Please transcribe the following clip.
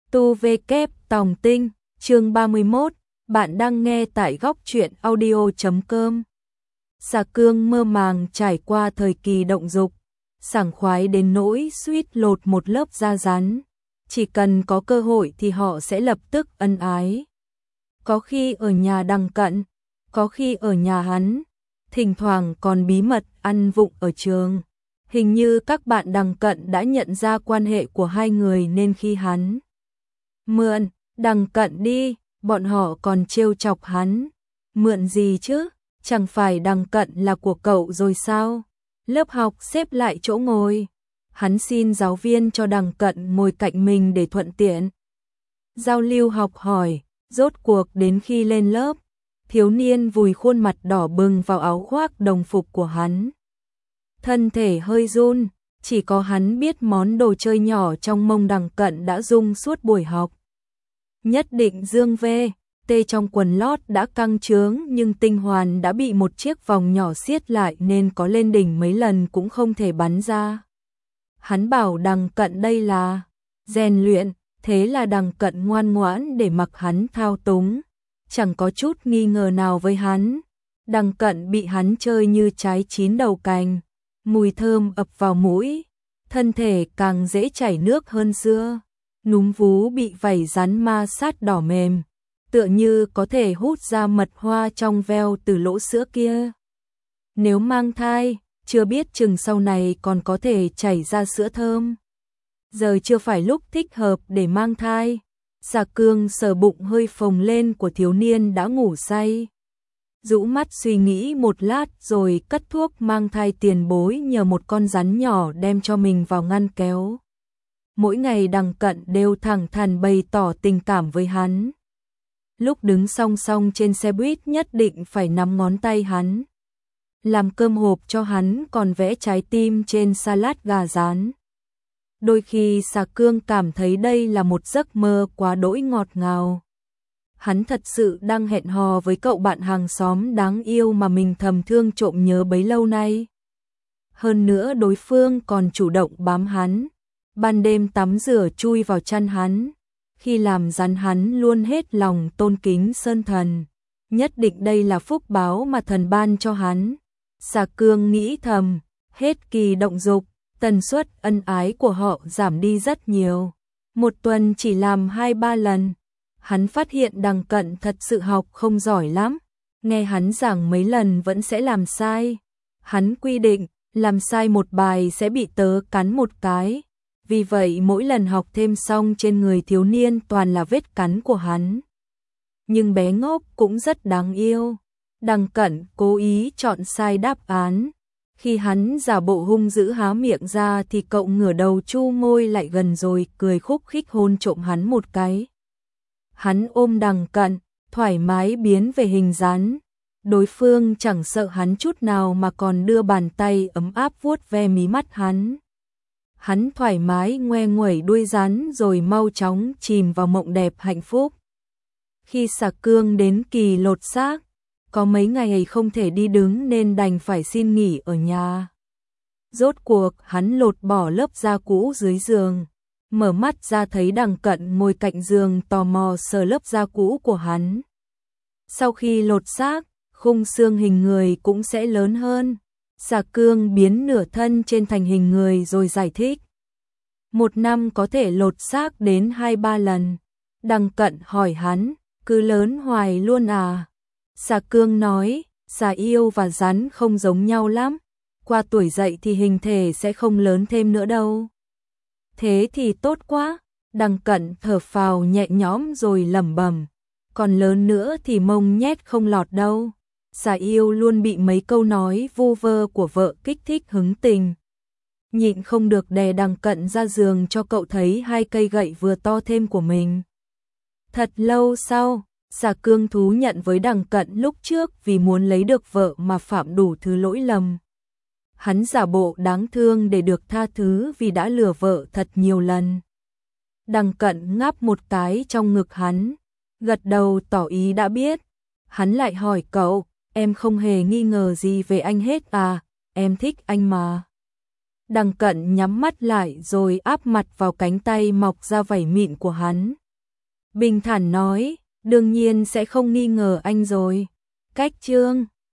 Tu V Kép Tòng Tinh, chương 31, bạn đang nghe tại góc truyện audio.com. Xà Cương mơ màng trải qua thời kỳ động dục, sảng khoái đến nỗi suýt lột một lớp da rắn. Chỉ cần có cơ hội thì họ sẽ lập tức ân ái. Có khi ở nhà Đằng Cận, có khi ở nhà hắn, thỉnh thoảng còn bí mật ăn vụng ở trường. Hình như các bạn Đằng Cận đã nhận ra quan hệ của hai người nên khi hắn mượn Đằng Cận đi, bọn họ còn trêu chọc hắn. Mượn gì chứ, chẳng phải Đằng Cận là của cậu rồi sao? Lớp học xếp lại chỗ ngồi. Hắn xin giáo viên cho Đằng Cận ngồi cạnh mình để thuận tiện giao lưu học hỏi. Rốt cuộc đến khi lên lớp, thiếu niên vùi khuôn mặt đỏ bừng vào áo khoác đồng phục của hắn. Thân thể hơi run, chỉ có hắn biết món đồ chơi nhỏ trong mông Đằng Cận đã rung suốt buổi học. Nhất định dương tê trong quần lót đã căng trướng nhưng tinh hoàn đã bị một chiếc vòng nhỏ siết lại nên có lên đỉnh mấy lần cũng không thể bắn ra. Hắn bảo Đằng Cận đây là rèn luyện, thế là Đằng Cận ngoan ngoãn để mặc hắn thao túng, chẳng có chút nghi ngờ nào với hắn. Đằng Cận bị hắn chơi như trái chín đầu cành, mùi thơm ập vào mũi, thân thể càng dễ chảy nước hơn xưa. Núm vú bị vảy rắn ma sát đỏ mềm, tựa như có thể hút ra mật hoa trong veo từ lỗ sữa kia. Nếu mang thai, chưa biết chừng sau này còn có thể chảy ra sữa thơm. Giờ chưa phải lúc thích hợp để mang thai. Xà Cương sờ bụng hơi phồng lên của thiếu niên đã ngủ say. Rũ mắt suy nghĩ một lát rồi cất thuốc mang thai tiền bối nhờ một con rắn nhỏ đem cho mình vào ngăn kéo. Mỗi ngày Đằng Cận đều thẳng thắn bày tỏ tình cảm với hắn. Lúc đứng song song trên xe buýt nhất định phải nắm ngón tay hắn. Làm cơm hộp cho hắn còn vẽ trái tim trên salad gà rán. Đôi khi Xà Cương cảm thấy đây là một giấc mơ quá đỗi ngọt ngào. Hắn thật sự đang hẹn hò với cậu bạn hàng xóm đáng yêu mà mình thầm thương trộm nhớ bấy lâu nay. Hơn nữa đối phương còn chủ động bám hắn. Ban đêm tắm rửa chui vào chăn hắn. Khi làm rắn hắn luôn hết lòng tôn kính sơn thần. Nhất định đây là phúc báo mà thần ban cho hắn. Xà Cương nghĩ thầm, hết kỳ động dục, tần suất ân ái của họ giảm đi rất nhiều. Một tuần chỉ làm 2-3 lần. Hắn phát hiện Đằng Cận thật sự học không giỏi lắm. Nghe hắn giảng mấy lần vẫn sẽ làm sai. Hắn quy định, làm sai một bài sẽ bị tớ cắn một cái. Vì vậy mỗi lần học thêm xong trên người thiếu niên toàn là vết cắn của hắn. Nhưng bé ngốc cũng rất đáng yêu. Đằng Cận cố ý chọn sai đáp án. Khi hắn giả bộ hung dữ há miệng ra thì cậu ngửa đầu chu môi lại gần rồi cười khúc khích hôn trộm hắn một cái. Hắn ôm Đằng Cận, thoải mái biến về hình rắn. Đối phương chẳng sợ hắn chút nào mà còn đưa bàn tay ấm áp vuốt ve mí mắt hắn. Hắn thoải mái ngoe nguẩy đuôi rắn rồi mau chóng chìm vào mộng đẹp hạnh phúc. Khi Xà Cương đến kỳ lột xác, có mấy ngày không thể đi đứng nên đành phải xin nghỉ ở nhà. Rốt cuộc hắn lột bỏ lớp da cũ dưới giường, mở mắt ra thấy Đằng Cận ngồi cạnh giường tò mò sờ lớp da cũ của hắn. Sau khi lột xác, khung xương hình người cũng sẽ lớn hơn. Xà Cương biến nửa thân trên thành hình người rồi giải thích. Một năm có thể lột xác đến 2-3 lần. Đằng Cận hỏi hắn, cứ lớn hoài luôn à? Xà Cương nói, xà yêu và rắn không giống nhau lắm. Qua tuổi dậy thì hình thể sẽ không lớn thêm nữa đâu. Thế thì tốt quá. Đằng Cận thở phào nhẹ nhõm rồi lẩm bẩm. Còn lớn nữa thì mông nhét không lọt đâu. Xà yêu luôn bị mấy câu nói vu vơ của vợ kích thích hứng tình. Nhịn không được đè Đằng Cận ra giường cho cậu thấy 2 cây gậy vừa to thêm của mình. Thật lâu sau, Xà Cương thú nhận với Đằng Cận lúc trước vì muốn lấy được vợ mà phạm đủ thứ lỗi lầm. Hắn giả bộ đáng thương để được tha thứ vì đã lừa vợ thật nhiều lần. Đằng Cận ngáp một cái trong ngực hắn, gật đầu tỏ ý đã biết. Hắn lại hỏi cậu, em không hề nghi ngờ gì về anh hết à, em thích anh mà. Đằng Cận nhắm mắt lại rồi áp mặt vào cánh tay mọc ra vảy mịn của hắn. Bình thản nói, đương nhiên sẽ không nghi ngờ anh rồi. Cách Trương